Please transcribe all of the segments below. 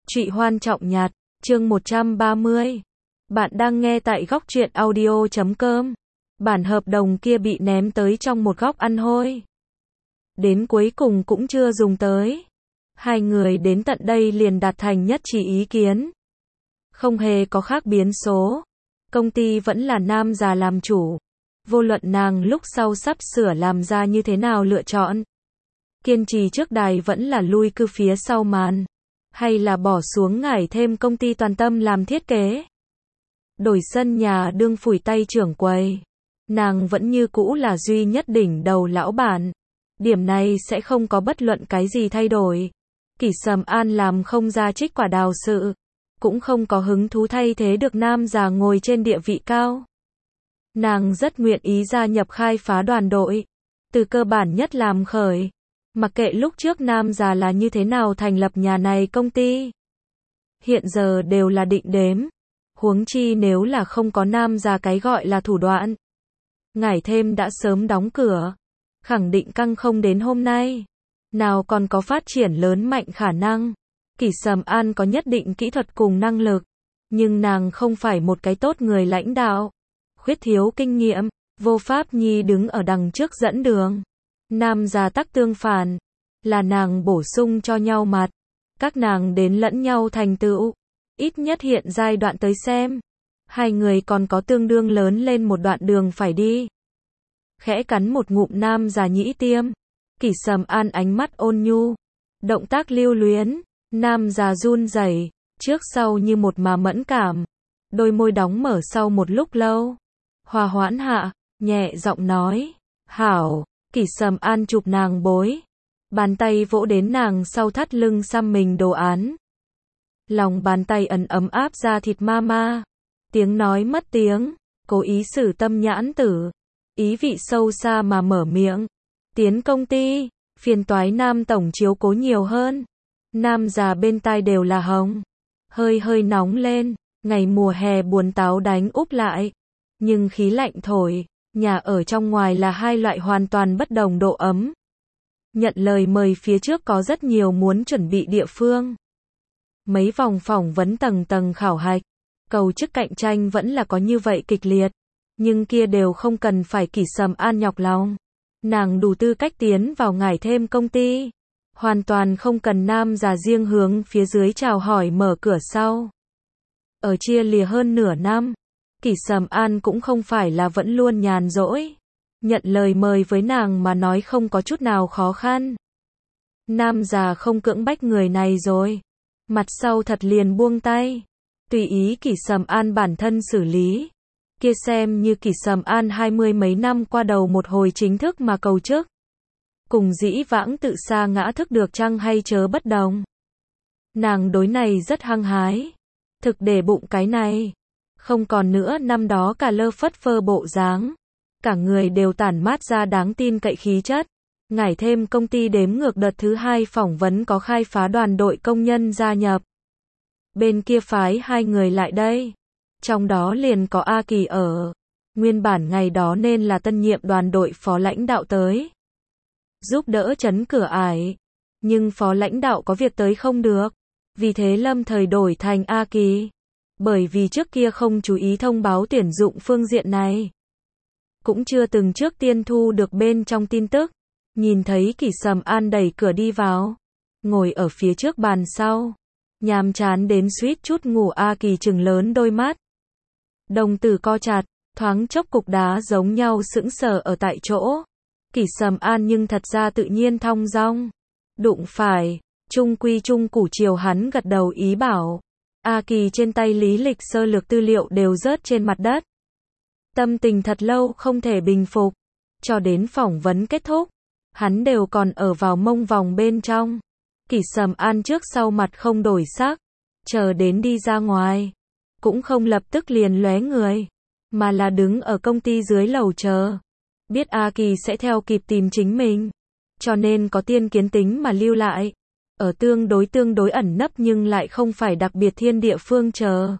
Trụy Hoan Trọng Nhạt, chương 130. Bạn đang nghe tại góc truyện audio.com. Bản hợp đồng kia bị ném tới trong một góc ăn hôi. Đến cuối cùng cũng chưa dùng tới. Hai người đến tận đây liền đạt thành nhất trí ý kiến. Không hề có khác biến số. Công ty vẫn là nam già làm chủ. Vô luận nàng lúc sau sắp sửa làm ra như thế nào lựa chọn. Kiên trì trước đài vẫn là lui cư phía sau màn. Hay là bỏ xuống ngải thêm công ty toàn tâm làm thiết kế. Đổi sân nhà đương phủi tay trưởng quầy. Nàng vẫn như cũ là duy nhất đỉnh đầu lão bản. Điểm này sẽ không có bất luận cái gì thay đổi. Kỷ Sầm An làm không ra trích quả đào sự. Cũng không có hứng thú thay thế được nam già ngồi trên địa vị cao. Nàng rất nguyện ý gia nhập khai phá đoàn đội. Từ cơ bản nhất làm khởi. Mặc kệ lúc trước nam già là như thế nào thành lập nhà này công ty. Hiện giờ đều là định đếm. Huống chi nếu là không có nam già cái gọi là thủ đoạn. Ngải thêm đã sớm đóng cửa. Khẳng định căng không đến hôm nay. Nào còn có phát triển lớn mạnh khả năng. Kỷ Sầm An có nhất định kỹ thuật cùng năng lực. Nhưng nàng không phải một cái tốt người lãnh đạo. Khuyết thiếu kinh nghiệm. Vô pháp nhi đứng ở đằng trước dẫn đường. Nam già tắc tương phản. Là nàng bổ sung cho nhau mặt. Các nàng đến lẫn nhau thành tựu. Ít nhất hiện giai đoạn tới xem. Hai người còn có tương đương lớn lên một đoạn đường phải đi. Khẽ cắn một ngụm nam già nhĩ tiêm. Kỷ Sầm An ánh mắt ôn nhu. Động tác lưu luyến. Nam già run rẩy, trước sau như một mà mẫn cảm. Đôi môi đóng mở sau một lúc lâu. Hòa hoãn hạ, nhẹ giọng nói. Hảo. Kỷ Sầm An chụp nàng bối. Bàn tay vỗ đến nàng sau thắt lưng xăm mình đồ án. Lòng bàn tay ẩn ấm áp da thịt ma ma. Tiếng nói mất tiếng. Cố ý sử tâm nhãn tử. Ý vị sâu xa mà mở miệng. Tiến công ty. Phiền toái nam tổng chiếu cố nhiều hơn. Nam già bên tai đều là hồng. Hơi hơi nóng lên. Ngày mùa hè buồn táo đánh úp lại. Nhưng khí lạnh thổi. Nhà ở trong ngoài là hai loại hoàn toàn bất đồng độ ấm. Nhận lời mời phía trước có rất nhiều muốn chuẩn bị địa phương. Mấy vòng phỏng vấn tầng tầng khảo hạch. Cầu chức cạnh tranh vẫn là có như vậy kịch liệt. Nhưng kia đều không cần phải Kỷ Sầm An nhọc lòng. Nàng đủ tư cách tiến vào ngải thêm công ty. Hoàn toàn không cần nam già riêng hướng phía dưới chào hỏi mở cửa sau. Ở chia lìa hơn nửa năm. Kỷ Sầm An cũng không phải là vẫn luôn nhàn rỗi. Nhận lời mời với nàng mà nói không có chút nào khó khăn. Nam già không cưỡng bách người này rồi. Mặt sau thật liền buông tay. Tùy ý Kỷ Sầm An bản thân xử lý. Kia xem như Kỷ Sầm An 20 mấy năm qua đầu một hồi chính thức mà cầu chức. Cùng dĩ vãng tự sa ngã thức được chăng hay chớ bất đồng. Nàng đối này rất hăng hái. Thực để bụng cái này. Không còn nữa năm đó cả lơ phất phơ bộ dáng. Cả người đều tản mát ra đáng tin cậy khí chất. Ngải thêm công ty đếm ngược đợt thứ 2 phỏng vấn có khai phá đoàn đội công nhân gia nhập. Bên kia phái hai người lại đây. Trong đó liền có A Kỳ ở. Nguyên bản ngày đó nên là tân nhiệm đoàn đội phó lãnh đạo tới. Giúp đỡ trấn cửa ải. Nhưng phó lãnh đạo có việc tới không được. Vì thế lâm thời đổi thành A Kỳ. Bởi vì trước kia không chú ý thông báo tuyển dụng phương diện này. Cũng chưa từng trước tiên thu được bên trong tin tức. Nhìn thấy Kỷ Sầm An đẩy cửa đi vào. Ngồi ở phía trước bàn sau. Nhàm chán đến suýt chút ngủ A Kỳ trừng lớn đôi mắt. Đồng tử co chặt. Thoáng chốc cục đá giống nhau sững sờ ở tại chỗ. Kỷ Sầm An nhưng thật ra tự nhiên thong dong. Đụng phải. Trung quy trung củ chiều hắn gật đầu ý bảo. A Kỳ trên tay lý lịch sơ lược tư liệu đều rớt trên mặt đất. Tâm tình thật lâu không thể bình phục. Cho đến phỏng vấn kết thúc. Hắn đều còn ở vào mông vòng bên trong. Kỷ Sầm An trước sau mặt không đổi sắc. Chờ đến đi ra ngoài. Cũng không lập tức liền lóe người. Mà là đứng ở công ty dưới lầu chờ. Biết A Kỳ sẽ theo kịp tìm chính mình. Cho nên có tiên kiến tính mà lưu lại. Ở tương đối ẩn nấp nhưng lại không phải đặc biệt thiên địa phương chờ.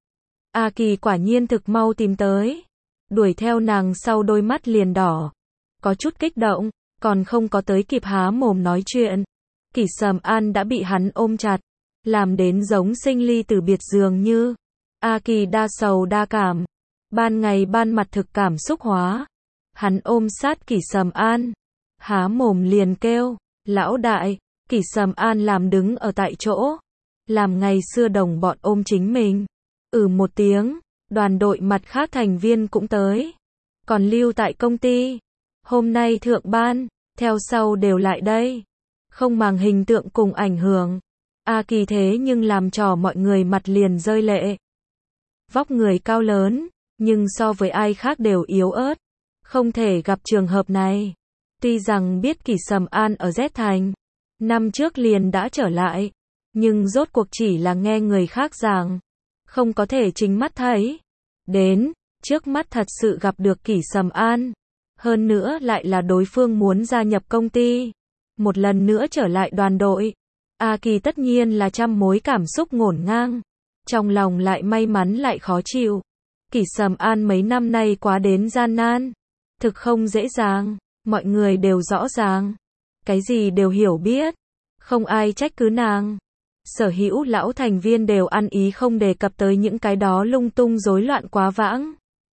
A Kỳ quả nhiên thực mau tìm tới. Đuổi theo nàng sau đôi mắt liền đỏ. Có chút kích động, còn không có tới kịp há mồm nói chuyện. Kỷ Sầm An đã bị hắn ôm chặt. làm đến giống sinh ly tử biệt dường như. A Kỳ đa sầu đa cảm, ban ngày ban mặt thực cảm xúc hóa. Hắn ôm sát Kỷ Sầm An, há mồm liền kêu, lão đại. Kỷ Sầm An làm đứng ở tại chỗ, làm ngày xưa đồng bọn ôm chính mình. Một tiếng, đoàn đội mặt khác thành viên cũng tới, còn lưu tại công ty. Hôm nay thượng ban, theo sau đều lại đây, không màng hình tượng cùng ảnh hưởng. A Kỳ thế nhưng làm trò mọi người mặt liền rơi lệ. Vóc người cao lớn, nhưng so với ai khác đều yếu ớt, không thể gặp trường hợp này. Tuy rằng biết Kỷ Sầm An ở Z Thành, năm trước liền đã trở lại, nhưng rốt cuộc chỉ là nghe người khác giảng, không có thể chính mắt thấy. Đến, trước mắt thật sự gặp được Kỷ Sầm An, hơn nữa lại là đối phương muốn gia nhập công ty, một lần nữa trở lại đoàn đội. A Kỳ tất nhiên là trăm mối cảm xúc ngổn ngang, trong lòng lại may mắn lại khó chịu. Kỷ Sầm An mấy năm nay quá đến gian nan, thực không dễ dàng, mọi người đều rõ ràng, cái gì đều hiểu biết, không ai trách cứ nàng. Sở hữu lão thành viên đều ăn ý không đề cập tới những cái đó lung tung rối loạn quá vãng.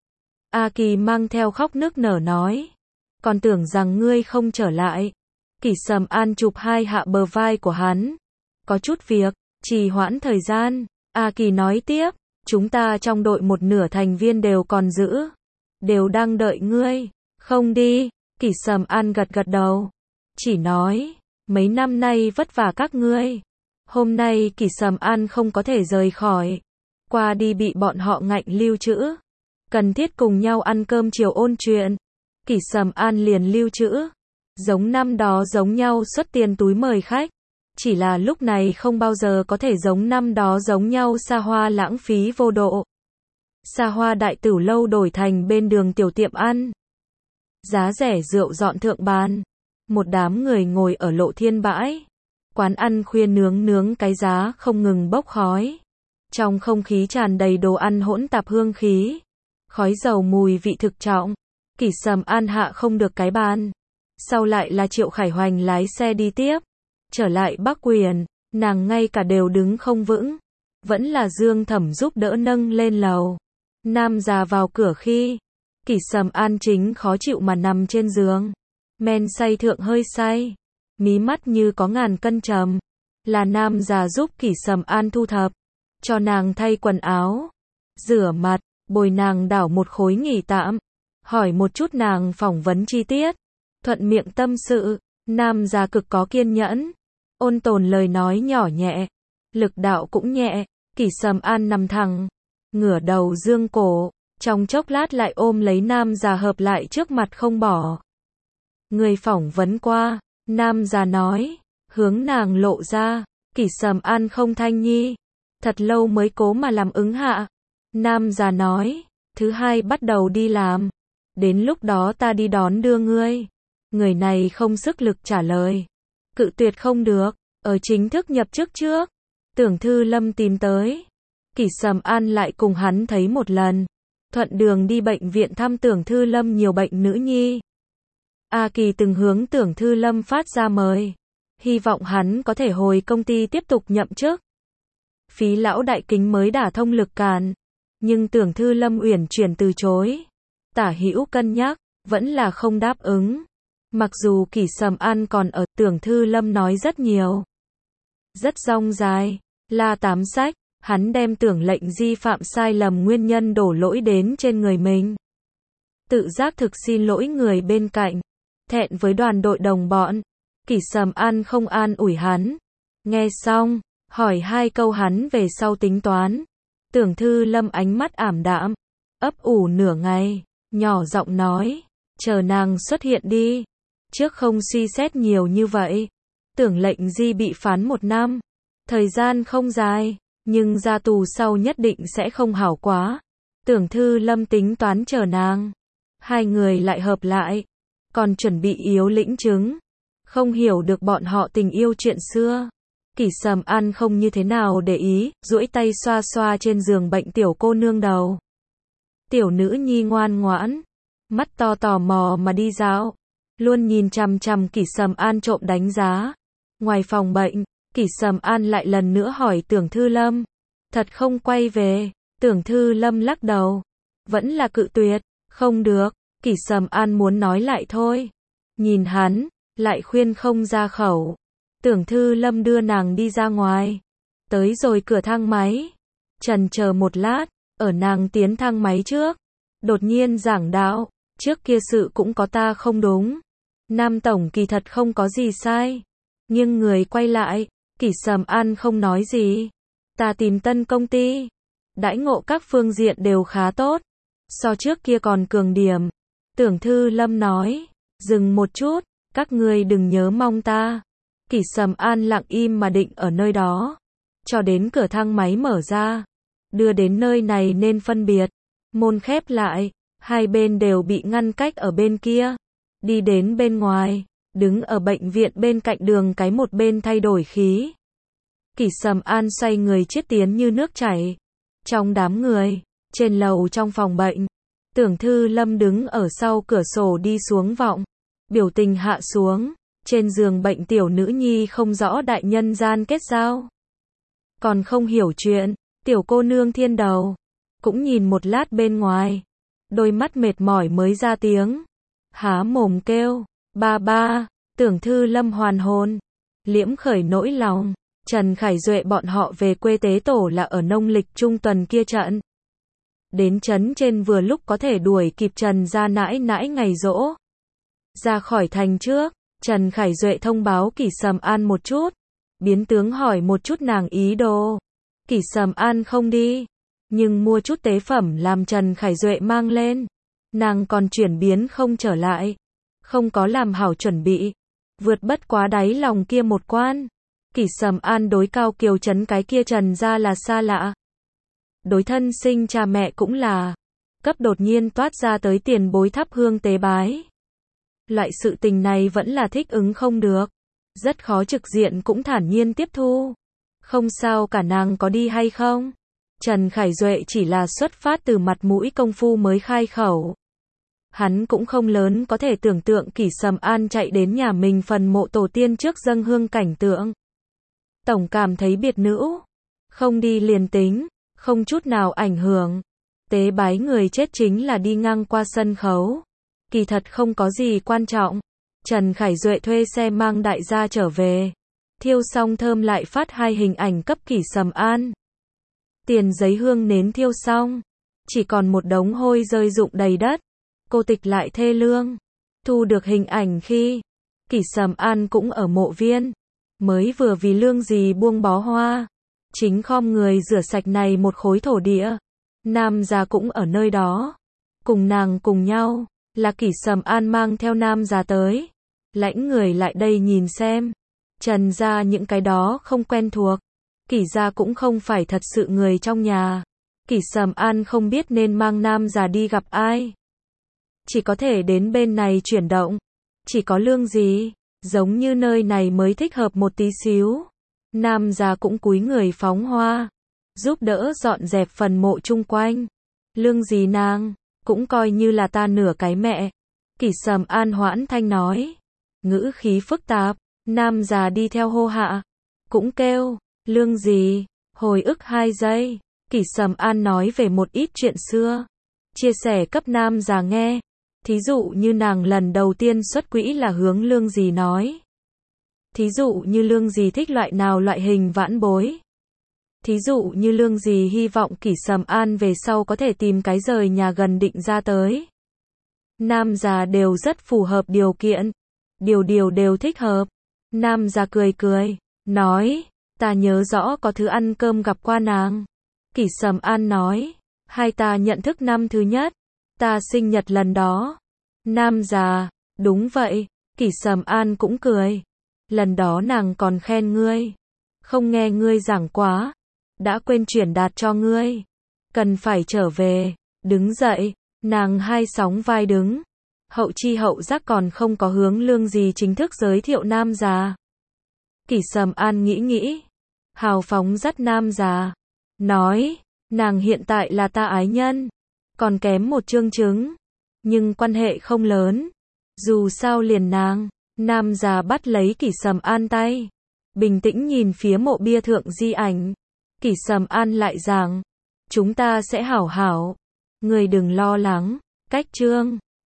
A Kỳ mang theo khóc nức nở nói, còn tưởng rằng ngươi không trở lại. Kỷ Sầm An chụp hai hạ bờ vai của hắn, có chút việc, trì hoãn thời gian. A Kỳ nói tiếp, chúng ta trong đội một nửa thành viên đều còn giữ, đều đang đợi ngươi, không đi. Kỷ Sầm An gật gật đầu, chỉ nói, mấy năm nay vất vả các ngươi. Hôm nay Kỷ Sầm An không có thể rời khỏi, qua đi bị bọn họ ngạnh lưu trữ, cần thiết cùng nhau ăn cơm chiều ôn chuyện. Kỷ Sầm An liền lưu trữ, giống năm đó giống nhau xuất tiền túi mời khách, chỉ là lúc này không bao giờ có thể giống năm đó giống nhau xa hoa lãng phí vô độ. Xa hoa đại tửu lâu đổi thành bên đường tiểu tiệm ăn, giá rẻ rượu dọn thượng bàn, một đám người ngồi ở lộ thiên bãi. Quán ăn khuya nướng cái giá không ngừng bốc khói. Trong không khí tràn đầy đồ ăn hỗn tạp hương khí, khói dầu mùi vị thực trọng. Kỷ Sầm An hạ không được cái bàn. Sau lại là Triệu Khải Hoành lái xe đi tiếp. Trở lại Bắc Quyền, nàng ngay cả đều đứng không vững. Vẫn là Dương Thẩm giúp đỡ nâng lên lầu. Nam già vào cửa khi, Kỷ Sầm An chính khó chịu mà nằm trên giường. Men say thượng hơi say, mí mắt như có ngàn cân trầm. Là nam già giúp Kỷ Sầm An thu thập, cho nàng thay quần áo, rửa mặt, bồi nàng đảo một khối nghỉ tạm, hỏi một chút nàng phỏng vấn chi tiết, thuận miệng tâm sự. Nam già cực có kiên nhẫn, ôn tồn lời nói nhỏ nhẹ, lực đạo cũng nhẹ. Kỷ Sầm An nằm thẳng, ngửa đầu dương cổ, trong chốc lát lại ôm lấy nam già hợp lại trước mặt không bỏ. Người phỏng vấn qua, nam già nói, hướng nàng lộ ra. Kỷ Sầm An không thanh nhi, thật lâu mới cố mà làm ứng hạ. Nam già nói, thứ hai bắt đầu đi làm, đến lúc đó ta đi đón đưa ngươi. Người này không sức lực trả lời, cự tuyệt không được. Ở chính thức nhập chức trước, Tưởng Thư Lâm tìm tới, Kỷ Sầm An lại cùng hắn thấy một lần, thuận đường đi bệnh viện thăm Tưởng Thư Lâm nhiều bệnh nữ nhi. A Kỳ từng hướng Tưởng Thư Lâm phát ra mời, hy vọng hắn có thể hồi công ty tiếp tục nhậm chức. Phí lão đại kính mới đả thông lực càn, nhưng Tưởng Thư Lâm uyển chuyển từ chối. Tả hữu cân nhắc, vẫn là không đáp ứng. Mặc dù Kỷ Sầm An còn ở, Tưởng Thư Lâm nói rất nhiều, rất rong dài, la tám sách, hắn đem Tưởng Lệnh Di phạm sai lầm nguyên nhân đổ lỗi đến trên người mình. Tự giác thực xin lỗi người bên cạnh, thẹn với đoàn đội đồng bọn. Kỷ Sầm An không an ủi hắn. Nghe xong, hỏi hai câu hắn về sau tính toán. Tưởng Thư Lâm ánh mắt ảm đạm, ấp ủ nửa ngày, nhỏ giọng nói, chờ nàng xuất hiện đi, trước không suy xét nhiều như vậy. Tưởng Lệnh Di bị phán 1 năm, thời gian không dài, nhưng ra tù sau nhất định sẽ không hảo quá. Tưởng Thư Lâm tính toán chờ nàng, hai người lại hợp lại, còn chuẩn bị yếu lĩnh chứng. Không hiểu được bọn họ tình yêu chuyện xưa. Kỷ Sầm An không như thế nào để ý, duỗi tay xoa xoa trên giường bệnh tiểu cô nương đầu. Tiểu nữ nhi ngoan ngoãn, mắt to tò mò mà đi dạo, luôn nhìn chằm chằm Kỷ Sầm An trộm đánh giá. Ngoài phòng bệnh, Kỷ Sầm An lại lần nữa hỏi Tưởng Thư Lâm. Thật không quay về? Tưởng Thư Lâm lắc đầu. Vẫn là cự tuyệt. Không được. Kỷ Sầm An muốn nói lại thôi. Nhìn hắn, lại khuyên không ra khẩu. Tưởng Thư Lâm đưa nàng đi ra ngoài. Tới rồi cửa thang máy. Chần chờ một lát, ở nàng tiến thang máy trước. Đột nhiên giảng đạo, trước kia sự cũng có ta không đúng. Nam tổng kỳ thật không có gì sai. Nhưng người quay lại, Kỷ Sầm An không nói gì. Ta tìm tân công ty. Đãi ngộ các phương diện đều khá tốt. So trước kia còn cường điểm. Tưởng Thư Lâm nói. Dừng một chút, các ngươi đừng nhớ mong ta. Kỷ Sầm An lặng im mà định ở nơi đó. Cho đến cửa thang máy mở ra. Đưa đến nơi này nên phân biệt. Môn khép lại. Hai bên đều bị ngăn cách ở bên kia. Đi đến bên ngoài. Đứng ở bệnh viện bên cạnh đường cái một bên thay đổi khí. Kỷ Sầm An xoay người chiết tiến như nước chảy. Trong đám người. Trên lầu trong phòng bệnh. Tưởng Thư Lâm đứng ở sau cửa sổ đi xuống vọng. Biểu tình hạ xuống. Trên giường bệnh tiểu nữ nhi không rõ đại nhân gian kết giao. Còn không hiểu chuyện. Tiểu cô nương thiên đầu. Cũng nhìn một lát bên ngoài. Đôi mắt mệt mỏi mới ra tiếng. Há mồm kêu. Ba ba. Tưởng Thư Lâm hoàn hồn. Liễm khởi nỗi lòng. Trần Khải Duệ bọn họ về quê tế tổ là ở nông lịch trung tuần kia trận. Đến trấn trên vừa lúc có thể đuổi kịp Trần gia nãi nãi ngày giỗ. Ra khỏi thành trước, Trần Khải Duệ thông báo Kỷ Sầm An một chút. Biến tướng hỏi một chút nàng ý đồ. Kỷ Sầm An không đi. Nhưng mua chút tế phẩm làm Trần Khải Duệ mang lên. Nàng còn chuyển biến không trở lại. Không có làm hảo chuẩn bị. Vượt bất quá đáy lòng kia một quan. Kỷ Sầm An đối Cao Kiều Trấn cái kia Trần gia là xa lạ. Đối thân sinh cha mẹ cũng là. Cấp đột nhiên toát ra tới tiền bối thắp hương tế bái. Loại sự tình này vẫn là thích ứng không được. Rất khó trực diện cũng thản nhiên tiếp thu. Không sao cả nàng có đi hay không. Trần Khải Duệ chỉ là xuất phát từ mặt mũi công phu mới khai khẩu. Hắn cũng không lớn có thể tưởng tượng Kỷ Sầm An chạy đến nhà mình phần mộ tổ tiên trước dâng hương cảnh tượng. Tổng cảm thấy biệt nữ. Không đi liền tính. Không chút nào ảnh hưởng. Tế bái người chết chính là đi ngang qua sân khấu. Kỳ thật không có gì quan trọng. Trần Khải Duệ thuê xe mang đại gia trở về. Thiêu xong thơm lại phát hai hình ảnh cấp Kỷ Sầm An. Tiền giấy hương nến thiêu xong. Chỉ còn một đống hôi rơi rụng đầy đất. Cô tịch lại thê lương. Thu được hình ảnh khi Kỷ Sầm An cũng ở mộ viên. Mới vừa vì lương dì buông bó hoa. Chính khom người rửa sạch này một khối thổ địa. Nam già cũng ở nơi đó. Cùng nàng cùng nhau. Là Kỷ Sầm An mang theo nam già tới. Lãnh người lại đây nhìn xem. Trần gia những cái đó không quen thuộc. Kỷ gia cũng không phải thật sự người trong nhà. Kỷ Sầm An không biết nên mang nam già đi gặp ai. Chỉ có thể đến bên này chuyển động. Chỉ có lương gì. Giống như nơi này mới thích hợp một tí xíu. Nam già cũng cúi người phóng hoa. Giúp đỡ dọn dẹp phần mộ chung quanh. Lương gì nàng. Cũng coi như là ta nửa cái mẹ. Kỷ Sầm An hoãn thanh nói. Ngữ khí phức tạp. Nam già đi theo hô hạ. Cũng kêu. Lương gì. Hồi ức 2 giây. Kỷ Sầm An nói về một ít chuyện xưa. Chia sẻ cấp nam già nghe. Thí dụ như nàng lần đầu tiên xuất quỹ là hướng lương gì nói. Thí dụ như lương gì thích loại nào loại hình vãn bối. Thí dụ như lương gì hy vọng Kỷ Sầm An về sau có thể tìm cái rời nhà gần định ra tới. Nam già đều rất phù hợp điều kiện. Điều đều thích hợp. Nam già cười cười. Nói. Ta nhớ rõ có thứ ăn cơm gặp qua nàng. Kỷ Sầm An nói. Hai ta nhận thức năm thứ nhất. Ta sinh nhật lần đó. Nam già. Đúng vậy. Kỷ Sầm An cũng cười. Lần đó nàng còn khen ngươi. Không nghe ngươi giảng quá. Đã quên chuyển đạt cho ngươi. Cần phải trở về. Đứng dậy. Nàng hai sóng vai đứng. Hậu chi hậu giác còn không có hướng lương gì chính thức giới thiệu nam già. Kỷ Sầm An nghĩ. Hào phóng dắt nam già. Nói. Nàng hiện tại là ta ái nhân. Còn kém một chương chứng. Nhưng quan hệ không lớn. Dù sao liền nàng. Nam già bắt lấy Kỷ Sầm An tay. bình tĩnh nhìn phía mộ bia thượng di ảnh. Kỷ Sầm An lại giảng, chúng ta sẽ hảo hảo. Người đừng lo lắng. Cách chương